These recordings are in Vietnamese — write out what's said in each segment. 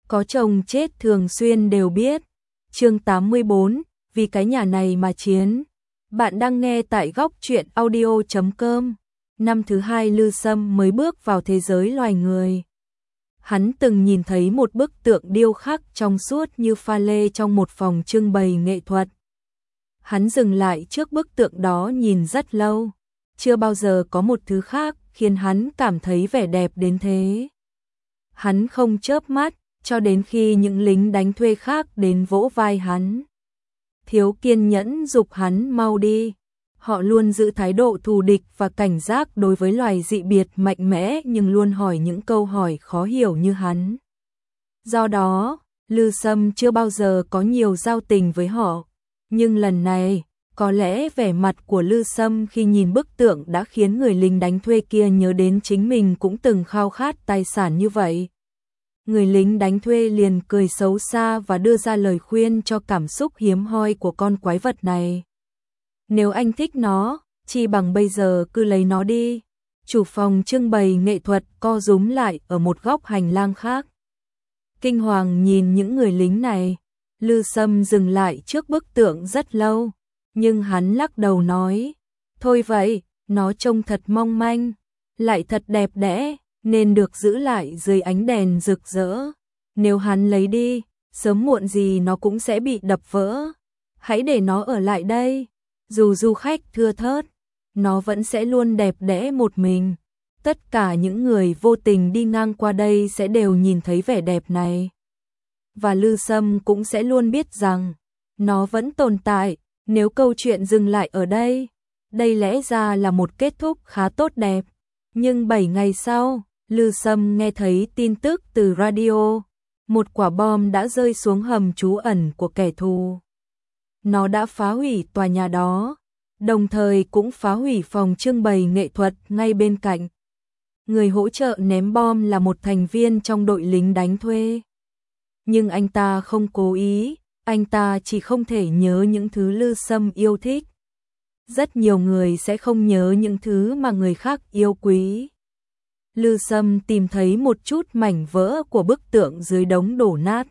có chồng chết thường xuyên đều biết. Chương 84, vì cái nhà này mà chiến. Bạn đang nghe tại góc truyện audio.com. Năm thứ 2 Lư Sâm mới bước vào thế giới loài người. Hắn từng nhìn thấy một bức tượng điêu khắc trong suốt như pha lê trong một phòng trưng bày nghệ thuật. Hắn dừng lại trước bức tượng đó nhìn rất lâu. Chưa bao giờ có một thứ khác khiến hắn cảm thấy vẻ đẹp đến thế. Hắn không chớp mắt, cho đến khi những lính đánh thuê khác đến vỗ vai hắn. Thiếu kiên nhẫn giục hắn mau đi. Họ luôn giữ thái độ thù địch và cảnh giác đối với loài dị biệt mạnh mẽ nhưng luôn hỏi những câu hỏi khó hiểu như hắn. Do đó, Lư Sâm chưa bao giờ có nhiều giao tình với họ. Nhưng lần này, có lẽ vẻ mặt của Lư Sâm khi nhìn bức tượng đã khiến người lính đánh thuê kia nhớ đến chính mình cũng từng khao khát tài sản như vậy. Người lính đánh thuê liền cười xấu xa và đưa ra lời khuyên cho cảm xúc hiếm hoi của con quái vật này. Nếu anh thích nó, chi bằng bây giờ cứ lấy nó đi. Chủ phòng trưng bày nghệ thuật co rúm lại ở một góc hành lang khác. Kinh hoàng nhìn những người lính này, Lư Sâm dừng lại trước bức tượng rất lâu, nhưng hắn lắc đầu nói, thôi vậy, nó trông thật mong manh, lại thật đẹp đẽ, nên được giữ lại dưới ánh đèn rực rỡ. Nếu hắn lấy đi, sớm muộn gì nó cũng sẽ bị đập vỡ. Hãy để nó ở lại đây. Dù du khách thưa thớt, nó vẫn sẽ luôn đẹp đẽ một mình. Tất cả những người vô tình đi ngang qua đây sẽ đều nhìn thấy vẻ đẹp này. Và Lư Sâm cũng sẽ luôn biết rằng, nó vẫn tồn tại, nếu câu chuyện dừng lại ở đây. Đây lẽ ra là một kết thúc khá tốt đẹp. Nhưng 7 ngày sau, Lư Sâm nghe thấy tin tức từ radio. Một quả bom đã rơi xuống hầm trú ẩn của kẻ thù. Nó đã phá hủy tòa nhà đó, đồng thời cũng phá hủy phòng trưng bày nghệ thuật ngay bên cạnh. Người hỗ trợ ném bom là một thành viên trong đội lính đánh thuê. Nhưng anh ta không cố ý, anh ta chỉ không thể nhớ những thứ Lư Sâm yêu thích. Rất nhiều người sẽ không nhớ những thứ mà người khác yêu quý. Lư Sâm tìm thấy một chút mảnh vỡ của bức tượng dưới đống đổ nát.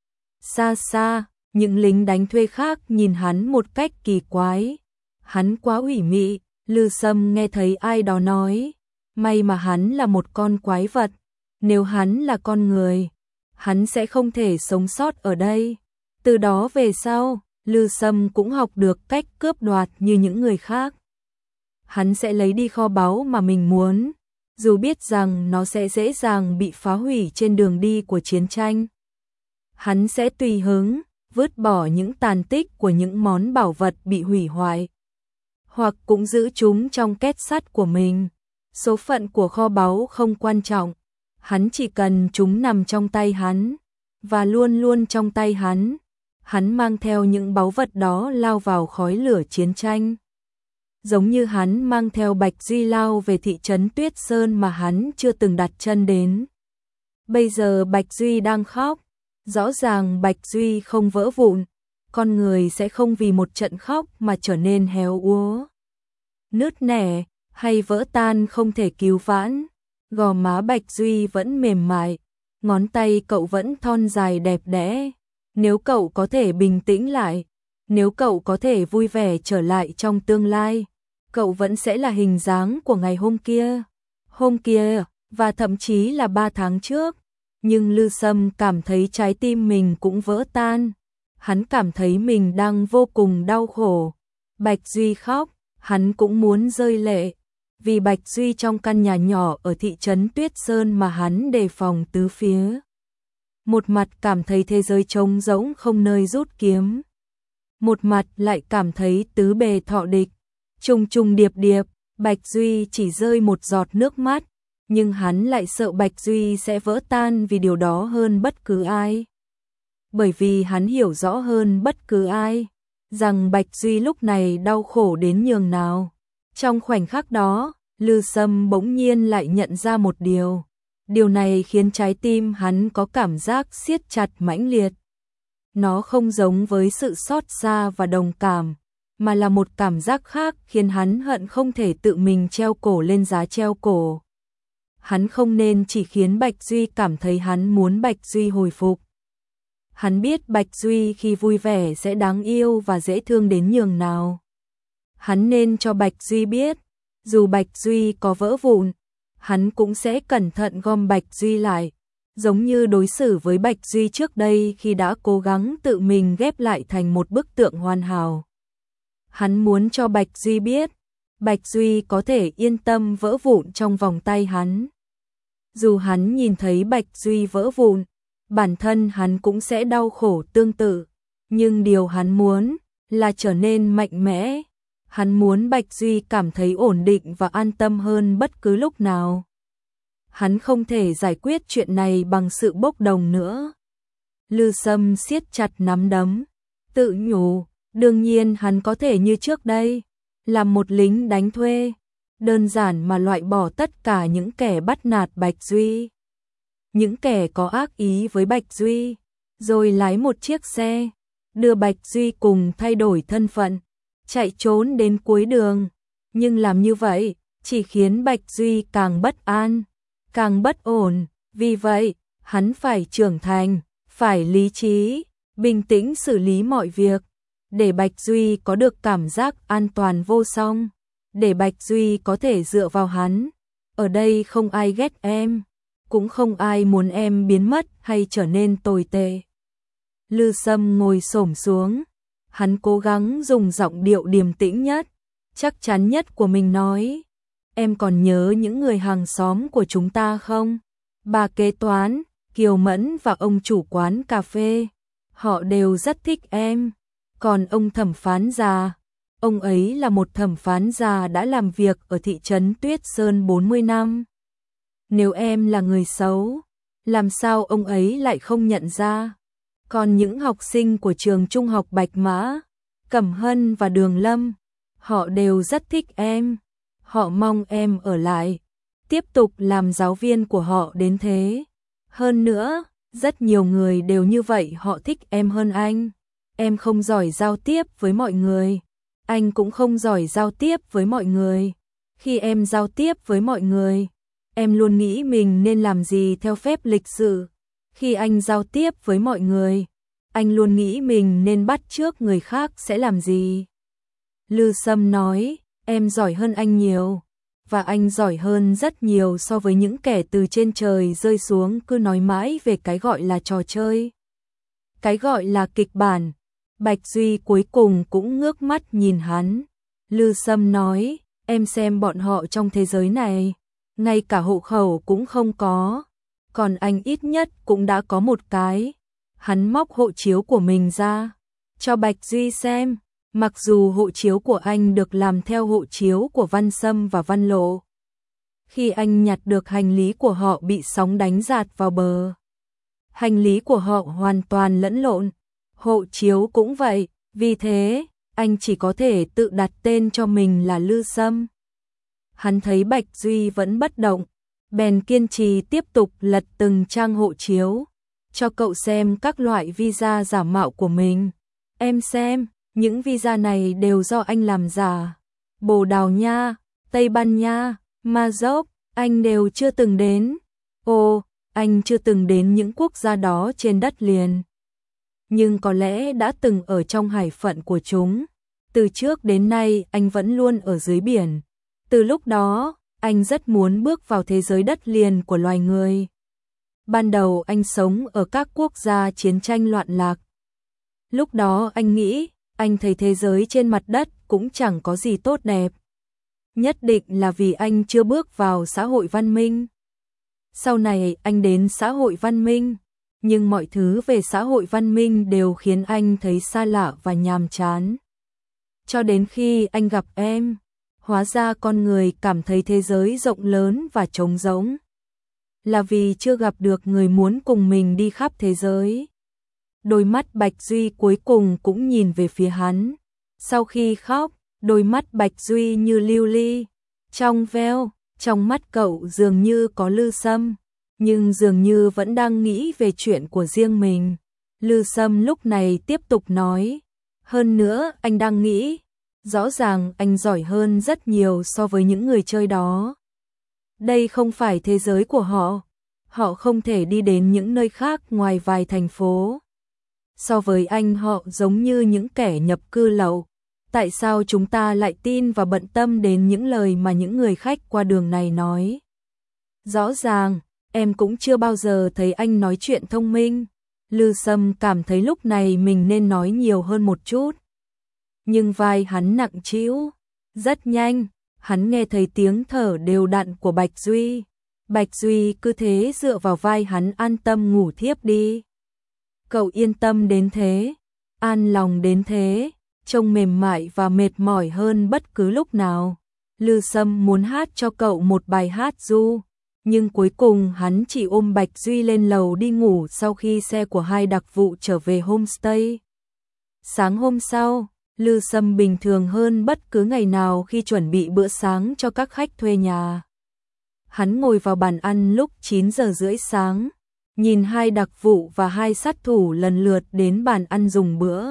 Xa xa, những lính đánh thuê khác nhìn hắn một cách kỳ quái. Hắn quá ủy mị, Lư Sâm nghe thấy ai đó nói, may mà hắn là một con quái vật, nếu hắn là con người, hắn sẽ không thể sống sót ở đây. Từ đó về sau, Lư Sâm cũng học được cách cướp đoạt như những người khác. Hắn sẽ lấy đi kho báu mà mình muốn, dù biết rằng nó sẽ dễ dàng bị phá hủy trên đường đi của chiến tranh. Hắn sẽ tùy hứng, vứt bỏ những tàn tích của những món bảo vật bị hủy hoại, hoặc cũng giữ chúng trong két sắt của mình. Số phận của kho báu không quan trọng, hắn chỉ cần chúng nằm trong tay hắn, và luôn luôn trong tay hắn. Hắn mang theo những báu vật đó lao vào khói lửa chiến tranh. Giống như hắn mang theo Bạch Duy lao về thị trấn Tuyết Sơn mà hắn chưa từng đặt chân đến. Bây giờ Bạch Duy đang khóc. Rõ ràng Bạch Duy không vỡ vụn, con người sẽ không vì một trận khóc mà trở nên héo úa, nứt nẻ hay vỡ tan không thể cứu vãn. Gò má Bạch Duy vẫn mềm mại, ngón tay cậu vẫn thon dài đẹp đẽ. Nếu cậu có thể bình tĩnh lại, nếu cậu có thể vui vẻ trở lại trong tương lai, cậu vẫn sẽ là hình dáng của ngày hôm kia, và thậm chí là 3 tháng trước. Nhưng Lư Sâm cảm thấy trái tim mình cũng vỡ tan. Hắn cảm thấy mình đang vô cùng đau khổ. Bạch Duy khóc, hắn cũng muốn rơi lệ. Vì Bạch Duy trong căn nhà nhỏ ở thị trấn Tuyết Sơn mà hắn đề phòng tứ phía. Một mặt cảm thấy thế giới trống rỗng không nơi rút kiếm. Một mặt lại cảm thấy tứ bề thọ địch. Trùng trùng điệp điệp, Bạch Duy chỉ rơi một giọt nước mắt. Nhưng hắn lại sợ Bạch Duy sẽ vỡ tan vì điều đó hơn bất cứ ai. Bởi vì hắn hiểu rõ hơn bất cứ ai, rằng Bạch Duy lúc này đau khổ đến nhường nào. Trong khoảnh khắc đó, Lư Sâm bỗng nhiên lại nhận ra một điều. Điều này khiến trái tim hắn có cảm giác siết chặt mãnh liệt. Nó không giống với sự xót xa và đồng cảm, mà là một cảm giác khác khiến hắn hận không thể tự mình treo cổ lên giá treo cổ. Hắn không nên chỉ khiến Bạch Duy cảm thấy hắn muốn Bạch Duy hồi phục. Hắn biết Bạch Duy khi vui vẻ sẽ đáng yêu và dễ thương đến nhường nào. Hắn nên cho Bạch Duy biết, dù Bạch Duy có vỡ vụn, hắn cũng sẽ cẩn thận gom Bạch Duy lại, giống như đối xử với Bạch Duy trước đây khi đã cố gắng tự mình ghép lại thành một bức tượng hoàn hảo. Hắn muốn cho Bạch Duy biết, Bạch Duy có thể yên tâm vỡ vụn trong vòng tay hắn. Dù hắn nhìn thấy Bạch Duy vỡ vụn, bản thân hắn cũng sẽ đau khổ tương tự, nhưng điều hắn muốn là trở nên mạnh mẽ. Hắn muốn Bạch Duy cảm thấy ổn định và an tâm hơn bất cứ lúc nào. Hắn không thể giải quyết chuyện này bằng sự bốc đồng nữa. Lư Sâm siết chặt nắm đấm, tự nhủ, đương nhiên hắn có thể như trước đây, làm một lính đánh thuê, đơn giản mà loại bỏ tất cả những kẻ bắt nạt Bạch Duy, những kẻ có ác ý với Bạch Duy, rồi lái một chiếc xe, đưa Bạch Duy cùng thay đổi thân phận, chạy trốn đến cuối đường. Nhưng làm như vậy chỉ khiến Bạch Duy càng bất an, càng bất ổn. Vì vậy, hắn phải trưởng thành, phải lý trí, bình tĩnh xử lý mọi việc, để Bạch Duy có được cảm giác an toàn vô song, để Bạch Duy có thể dựa vào hắn. Ở đây không ai ghét em, cũng không ai muốn em biến mất hay trở nên tồi tệ. Lư Sâm ngồi xổm xuống, hắn cố gắng dùng giọng điệu điềm tĩnh nhất, chắc chắn nhất của mình nói, em còn nhớ những người hàng xóm của chúng ta không? Bà kế toán, Kiều Mẫn và ông chủ quán cà phê, họ đều rất thích em. Còn ông thẩm phán già, ông ấy là một thẩm phán già đã làm việc ở thị trấn Tuyết Sơn 40 năm. Nếu em là người xấu, làm sao ông ấy lại không nhận ra? Còn những học sinh của trường trung học Bạch Mã, Cẩm Hân và Đường Lâm, họ đều rất thích em. Họ mong em ở lại, tiếp tục làm giáo viên của họ đến thế. Hơn nữa, rất nhiều người đều như vậy, họ thích em hơn anh. Em không giỏi giao tiếp với mọi người, anh cũng không giỏi giao tiếp với mọi người. Khi em giao tiếp với mọi người, em luôn nghĩ mình nên làm gì theo phép lịch sự. Khi anh giao tiếp với mọi người, anh luôn nghĩ mình nên bắt chước người khác sẽ làm gì. Lư Sâm nói, em giỏi hơn anh nhiều, và anh giỏi hơn rất nhiều so với những kẻ từ trên trời rơi xuống cứ nói mãi về cái gọi là trò chơi, cái gọi là kịch bản. Bạch Duy cuối cùng cũng ngước mắt nhìn hắn. Lư Sâm nói, em xem bọn họ trong thế giới này, ngay cả hộ khẩu cũng không có, còn anh ít nhất cũng đã có một cái. Hắn móc hộ chiếu của mình ra, cho Bạch Duy xem, mặc dù hộ chiếu của anh được làm theo hộ chiếu của Văn Sâm và Văn Lộ. Khi anh nhặt được hành lý của họ bị sóng đánh dạt vào bờ. Hành lý của họ hoàn toàn lẫn lộn. Hộ chiếu cũng vậy, vì thế, anh chỉ có thể tự đặt tên cho mình là Lư Sâm. Hắn thấy Bạch Duy vẫn bất động, bèn kiên trì tiếp tục lật từng trang hộ chiếu, cho cậu xem các loại visa giả mạo của mình. Em xem, những visa này đều do anh làm giả. Bồ Đào Nha, Tây Ban Nha, Maroc, anh đều chưa từng đến. Ồ, anh chưa từng đến những quốc gia đó trên đất liền, nhưng có lẽ đã từng ở trong hải phận của chúng. Từ trước đến nay anh vẫn luôn ở dưới biển. Từ lúc đó, anh rất muốn bước vào thế giới đất liền của loài người. Ban đầu anh sống ở các quốc gia chiến tranh loạn lạc. Lúc đó anh nghĩ, anh thấy thế giới trên mặt đất cũng chẳng có gì tốt đẹp. Nhất định là vì anh chưa bước vào xã hội văn minh. Sau này anh đến xã hội văn minh, nhưng mọi thứ về xã hội văn minh đều khiến anh thấy xa lạ và nhàm chán. Cho đến khi anh gặp em, hóa ra con người cảm thấy thế giới rộng lớn và trống rỗng, là vì chưa gặp được người muốn cùng mình đi khắp thế giới. Đôi mắt Bạch Duy cuối cùng cũng nhìn về phía hắn. Sau khi khóc, đôi mắt Bạch Duy như lưu ly, trong veo, trong mắt cậu dường như có Lư Sâm, nhưng dường như vẫn đang nghĩ về chuyện của riêng mình. Lư Sâm lúc này tiếp tục nói, hơn nữa anh đang nghĩ, rõ ràng anh giỏi hơn rất nhiều so với những người chơi đó. Đây không phải thế giới của họ. Họ không thể đi đến những nơi khác ngoài vài thành phố. So với anh họ giống như những kẻ nhập cư lậu. Tại sao chúng ta lại tin và bận tâm đến những lời mà những người khách qua đường này nói? Rõ ràng, em cũng chưa bao giờ thấy anh nói chuyện thông minh. Lư Sâm cảm thấy lúc này mình nên nói nhiều hơn một chút. Nhưng vai hắn nặng trĩu. Rất nhanh, hắn nghe thấy tiếng thở đều đặn của Bạch Duy. Bạch Duy cứ thế dựa vào vai hắn an tâm ngủ thiếp đi. Cậu yên tâm đến thế, an lòng đến thế, trông mềm mại và mệt mỏi hơn bất cứ lúc nào. Lư Sâm muốn hát cho cậu một bài hát ru, nhưng cuối cùng hắn chỉ ôm Bạch Duy lên lầu đi ngủ sau khi xe của hai đặc vụ trở về homestay. Sáng hôm sau, Lư Sâm bình thường hơn bất cứ ngày nào khi chuẩn bị bữa sáng cho các khách thuê nhà. Hắn ngồi vào bàn ăn lúc 9 giờ rưỡi sáng, nhìn hai đặc vụ và hai sát thủ lần lượt đến bàn ăn dùng bữa.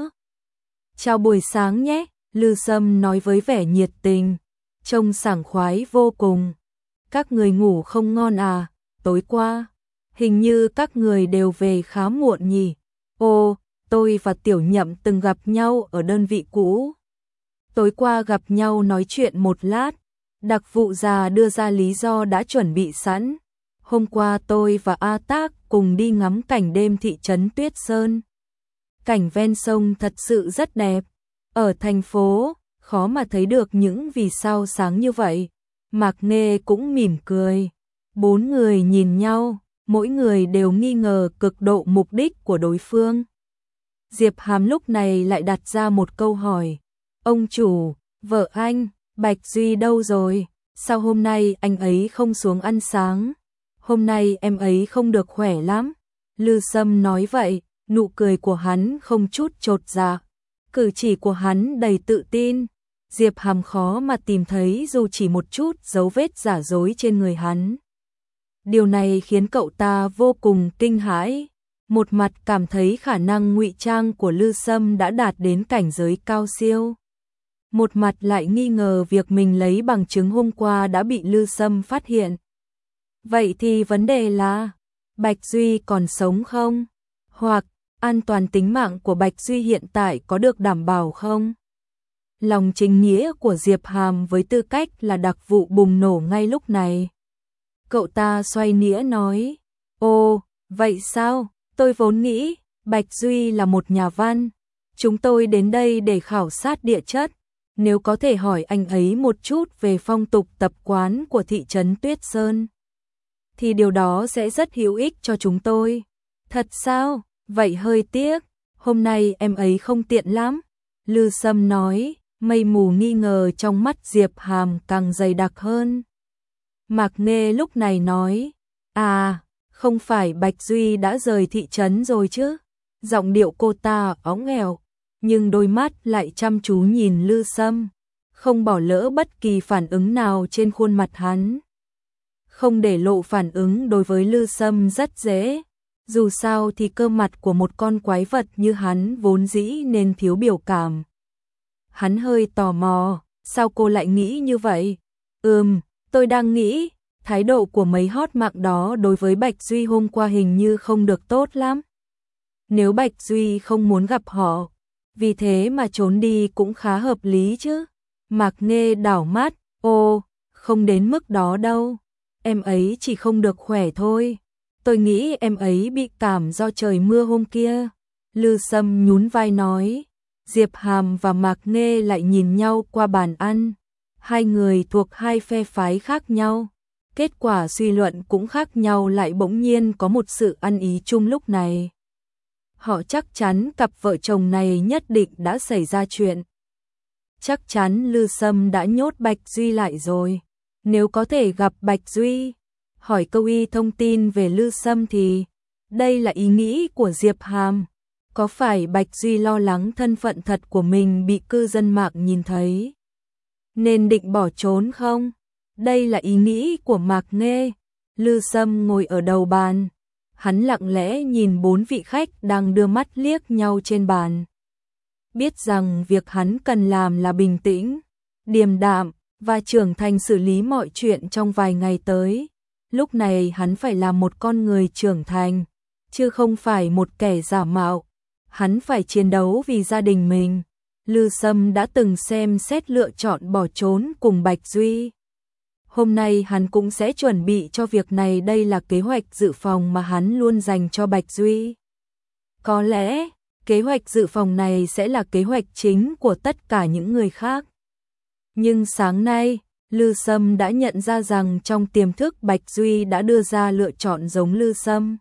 Chào buổi sáng nhé, Lư Sâm nói với vẻ nhiệt tình, trông sảng khoái vô cùng. Các người ngủ không ngon à, tối qua, hình như các người đều về khá muộn nhỉ. Ồ, tôi và Tiểu Nhậm từng gặp nhau ở đơn vị cũ. Tối qua gặp nhau nói chuyện một lát, đặc vụ già đưa ra lý do đã chuẩn bị sẵn. Hôm qua tôi và A Tác cùng đi ngắm cảnh đêm thị trấn Tuyết Sơn. Cảnh ven sông thật sự rất đẹp. Ở thành phố, khó mà thấy được những vì sao sáng như vậy. Mạc Nghê cũng mỉm cười. Bốn người nhìn nhau, mỗi người đều nghi ngờ cực độ mục đích của đối phương. Diệp Hàm lúc này lại đặt ra một câu hỏi. Ông chủ, vợ anh, Bạch Duy đâu rồi? Sao hôm nay anh ấy không xuống ăn sáng? Hôm nay em ấy không được khỏe lắm. Lư Sâm nói vậy, nụ cười của hắn không chút chột dạ. Cử chỉ của hắn đầy tự tin. Diệp Hàm khó mà tìm thấy dù chỉ một chút dấu vết giả dối trên người hắn. Điều này khiến cậu ta vô cùng kinh hãi. Một mặt cảm thấy khả năng ngụy trang của Lư Sâm đã đạt đến cảnh giới cao siêu. Một mặt lại nghi ngờ việc mình lấy bằng chứng hôm qua đã bị Lư Sâm phát hiện. Vậy thì vấn đề là, Bạch Duy còn sống không? Hoặc, an toàn tính mạng của Bạch Duy hiện tại có được đảm bảo không? Lòng chính nghĩa của Diệp Hàm với tư cách là đặc vụ bùng nổ ngay lúc này. Cậu ta xoay nĩa nói, ồ, vậy sao? Tôi vốn nghĩ, Bạch Duy là một nhà văn. Chúng tôi đến đây để khảo sát địa chất. Nếu có thể hỏi anh ấy một chút về phong tục tập quán của thị trấn Tuyết Sơn, thì điều đó sẽ rất hữu ích cho chúng tôi. Thật sao? Vậy hơi tiếc. Hôm nay em ấy không tiện lắm. Lư Sâm nói, mây mù nghi ngờ trong mắt Diệp Hàm càng dày đặc hơn. Mạc Nghê lúc này nói, à, không phải Bạch Duy đã rời thị trấn rồi chứ? Giọng điệu cô ta óng ẻo, nhưng đôi mắt lại chăm chú nhìn Lư Sâm, không bỏ lỡ bất kỳ phản ứng nào trên khuôn mặt hắn. Không để lộ phản ứng đối với Lư Sâm rất dễ, dù sao thì cơ mặt của một con quái vật như hắn vốn dĩ nên thiếu biểu cảm. Hắn hơi tò mò, sao cô lại nghĩ như vậy? Tôi đang nghĩ, thái độ của mấy hot mạng đó đối với Bạch Duy hôm qua hình như không được tốt lắm. Nếu Bạch Duy không muốn gặp họ, vì thế mà trốn đi cũng khá hợp lý chứ. Mạc Nghê đảo mắt, không đến mức đó đâu. Em ấy chỉ không được khỏe thôi. Tôi nghĩ em ấy bị cảm do trời mưa hôm kia. Lư Sâm nhún vai nói. Diệp Hàm và Mạc Nghê lại nhìn nhau qua bàn ăn. Hai người thuộc hai phe phái khác nhau. Kết quả suy luận cũng khác nhau lại bỗng nhiên có một sự ăn ý chung lúc này. Họ chắc chắn cặp vợ chồng này nhất định đã xảy ra chuyện. Chắc chắn Lư Sâm đã nhốt Bạch Duy lại rồi. Nếu có thể gặp Bạch Duy, hỏi câu y thông tin về Lư Sâm thì, đây là ý nghĩ của Diệp Hàm. Có phải Bạch Duy lo lắng thân phận thật của mình bị cư dân mạng nhìn thấy, nên định bỏ trốn không? Đây là ý nghĩ của Mạc Nghê. Lư Sâm ngồi ở đầu bàn. Hắn lặng lẽ nhìn bốn vị khách đang đưa mắt liếc nhau trên bàn. Biết rằng việc hắn cần làm là bình tĩnh, điềm đạm, và trưởng thành xử lý mọi chuyện trong vài ngày tới. Lúc này hắn phải là một con người trưởng thành, chứ không phải một kẻ giả mạo. Hắn phải chiến đấu vì gia đình mình. Lư Sâm đã từng xem xét lựa chọn bỏ trốn cùng Bạch Duy. Hôm nay hắn cũng sẽ chuẩn bị cho việc này, đây là kế hoạch dự phòng mà hắn luôn dành cho Bạch Duy. Có lẽ, kế hoạch dự phòng này sẽ là kế hoạch chính của tất cả những người khác. Nhưng sáng nay, Lư Sâm đã nhận ra rằng trong tiềm thức Bạch Duy đã đưa ra lựa chọn giống Lư Sâm.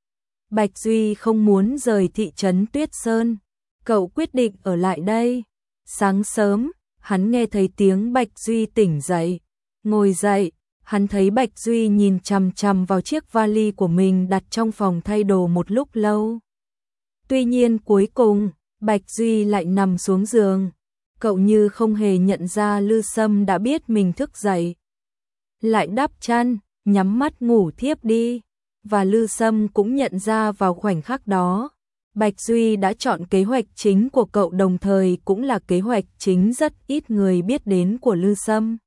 Bạch Duy không muốn rời thị trấn Tuyết Sơn, cậu quyết định ở lại đây. Sáng sớm, hắn nghe thấy tiếng Bạch Duy tỉnh dậy. Ngồi dậy, hắn thấy Bạch Duy nhìn chằm chằm vào chiếc vali của mình đặt trong phòng thay đồ một lúc lâu. Tuy nhiên cuối cùng, Bạch Duy lại nằm xuống giường. Cậu như không hề nhận ra Lư Sâm đã biết mình thức dậy. Lại đắp chăn, nhắm mắt ngủ thiếp đi. Và Lư Sâm cũng nhận ra vào khoảnh khắc đó, Bạch Duy đã chọn kế hoạch chính của cậu, đồng thời cũng là kế hoạch chính rất ít người biết đến của Lư Sâm.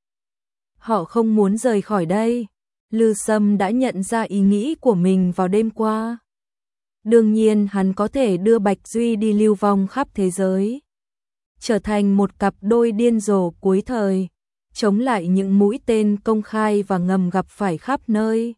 Họ không muốn rời khỏi đây. Lư Sâm đã nhận ra ý nghĩ của mình vào đêm qua. Đương nhiên hắn có thể đưa Bạch Duy đi lưu vong khắp thế giới, trở thành một cặp đôi điên rồ cuối thời, chống lại những mũi tên công khai và ngầm gặp phải khắp nơi.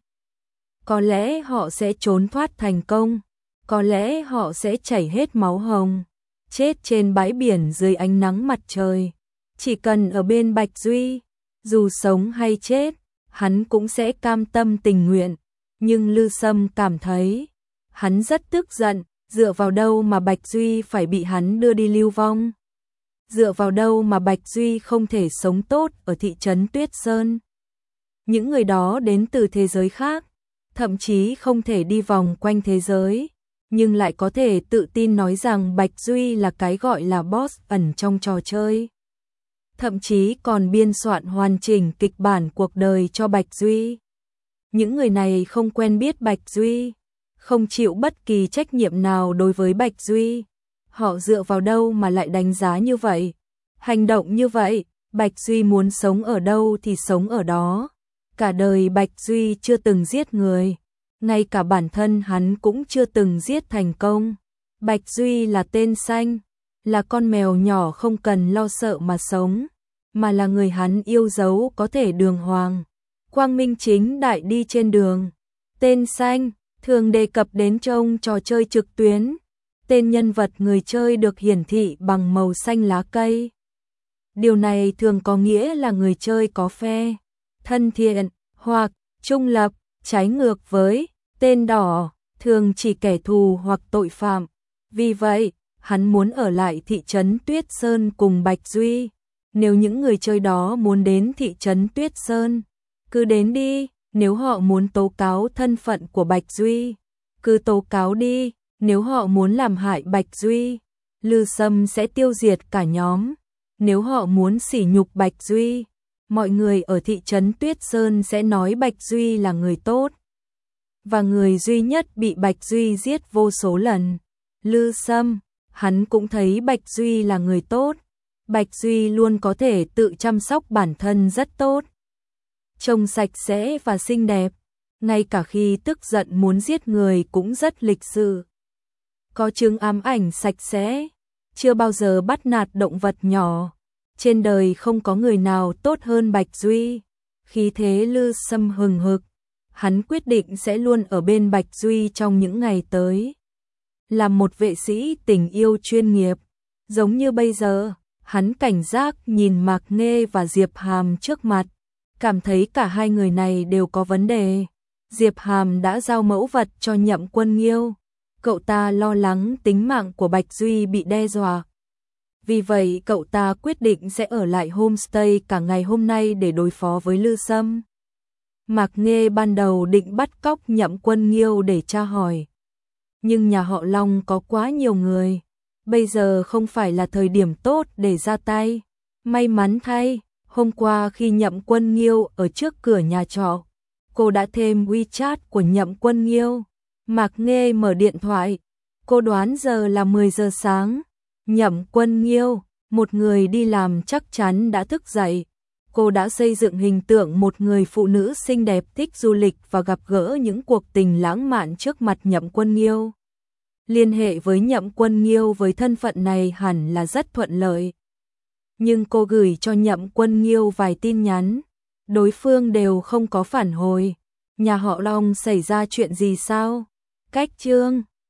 Có lẽ họ sẽ trốn thoát thành công, có lẽ họ sẽ chảy hết máu hồng, chết trên bãi biển dưới ánh nắng mặt trời. Chỉ cần ở bên Bạch Duy, dù sống hay chết, hắn cũng sẽ cam tâm tình nguyện. Nhưng Lư Sâm cảm thấy, hắn rất tức giận, dựa vào đâu mà Bạch Duy phải bị hắn đưa đi lưu vong? Dựa vào đâu mà Bạch Duy không thể sống tốt ở thị trấn Tuyết Sơn? Những người đó đến từ thế giới khác, thậm chí không thể đi vòng quanh thế giới, nhưng lại có thể tự tin nói rằng Bạch Duy là cái gọi là boss ẩn trong trò chơi. Thậm chí còn biên soạn hoàn chỉnh kịch bản cuộc đời cho Bạch Duy. Những người này không quen biết Bạch Duy, không chịu bất kỳ trách nhiệm nào đối với Bạch Duy. Họ dựa vào đâu mà lại đánh giá như vậy, hành động như vậy? Bạch Duy muốn sống ở đâu thì sống ở đó. Cả đời Bạch Duy chưa từng giết người, ngay cả bản thân hắn cũng chưa từng giết thành công. Bạch Duy là tên xanh, là con mèo nhỏ không cần lo sợ mà sống, mà là người hắn yêu dấu có thể đường hoàng, quang minh chính đại đi trên đường. Tên xanh thường đề cập đến trong trò chơi trực tuyến. Tên nhân vật người chơi được hiển thị bằng màu xanh lá cây. Điều này thường có nghĩa là người chơi có phe thân thiện hoặc trung lập, trái ngược với tên đỏ, thường chỉ kẻ thù hoặc tội phạm. Vì vậy, hắn muốn ở lại thị trấn Tuyết Sơn cùng Bạch Duy. Nếu những người chơi đó muốn đến thị trấn Tuyết Sơn, cứ đến đi. Nếu họ muốn tố cáo thân phận của Bạch Duy, cứ tố cáo đi. Nếu họ muốn làm hại Bạch Duy, Lư Sâm sẽ tiêu diệt cả nhóm. Nếu họ muốn sỉ nhục Bạch Duy, mọi người ở thị trấn Tuyết Sơn sẽ nói Bạch Duy là người tốt, và người duy nhất bị Bạch Duy giết vô số lần. Lư Sâm, hắn cũng thấy Bạch Duy là người tốt. Bạch Duy luôn có thể tự chăm sóc bản thân rất tốt, trông sạch sẽ và xinh đẹp, ngay cả khi tức giận muốn giết người cũng rất lịch sự. Có chứng ám ảnh sạch sẽ, chưa bao giờ bắt nạt động vật nhỏ. Trên đời không có người nào tốt hơn Bạch Duy. Khí thế Lư Sâm hừng hực, hắn quyết định sẽ luôn ở bên Bạch Duy trong những ngày tới. Làm một vệ sĩ tình yêu chuyên nghiệp, giống như bây giờ, hắn cảnh giác nhìn Mạc Nghê và Diệp Hàm trước mặt, cảm thấy cả hai người này đều có vấn đề. Diệp Hàm đã giao mẫu vật cho Nhậm Quân Nghiêu. Cậu ta lo lắng tính mạng của Bạch Duy bị đe dọa. Vì vậy cậu ta quyết định sẽ ở lại homestay cả ngày hôm nay để đối phó với Lư Sâm. Mạc Nghê ban đầu định bắt cóc Nhậm Quân Nghiêu để tra hỏi, nhưng nhà họ Long có quá nhiều người, bây giờ không phải là thời điểm tốt để ra tay. May mắn thay, hôm qua khi Nhậm Quân Nghiêu ở trước cửa nhà trọ, cô đã thêm WeChat của Nhậm Quân Nghiêu. Mạc Nghê mở điện thoại, cô đoán giờ là 10 giờ sáng. Nhậm Quân Nghiêu, một người đi làm chắc chắn đã thức dậy. cô đã xây dựng hình tượng một người phụ nữ xinh đẹp thích du lịch và gặp gỡ những cuộc tình lãng mạn trước mặt Nhậm Quân Nghiêu. Liên hệ với Nhậm Quân Nghiêu với thân phận này hẳn là rất thuận lợi. Nhưng cô gửi cho Nhậm Quân Nghiêu vài tin nhắn, đối phương đều không có phản hồi. Nhà họ Long xảy ra chuyện gì sao? Cách chương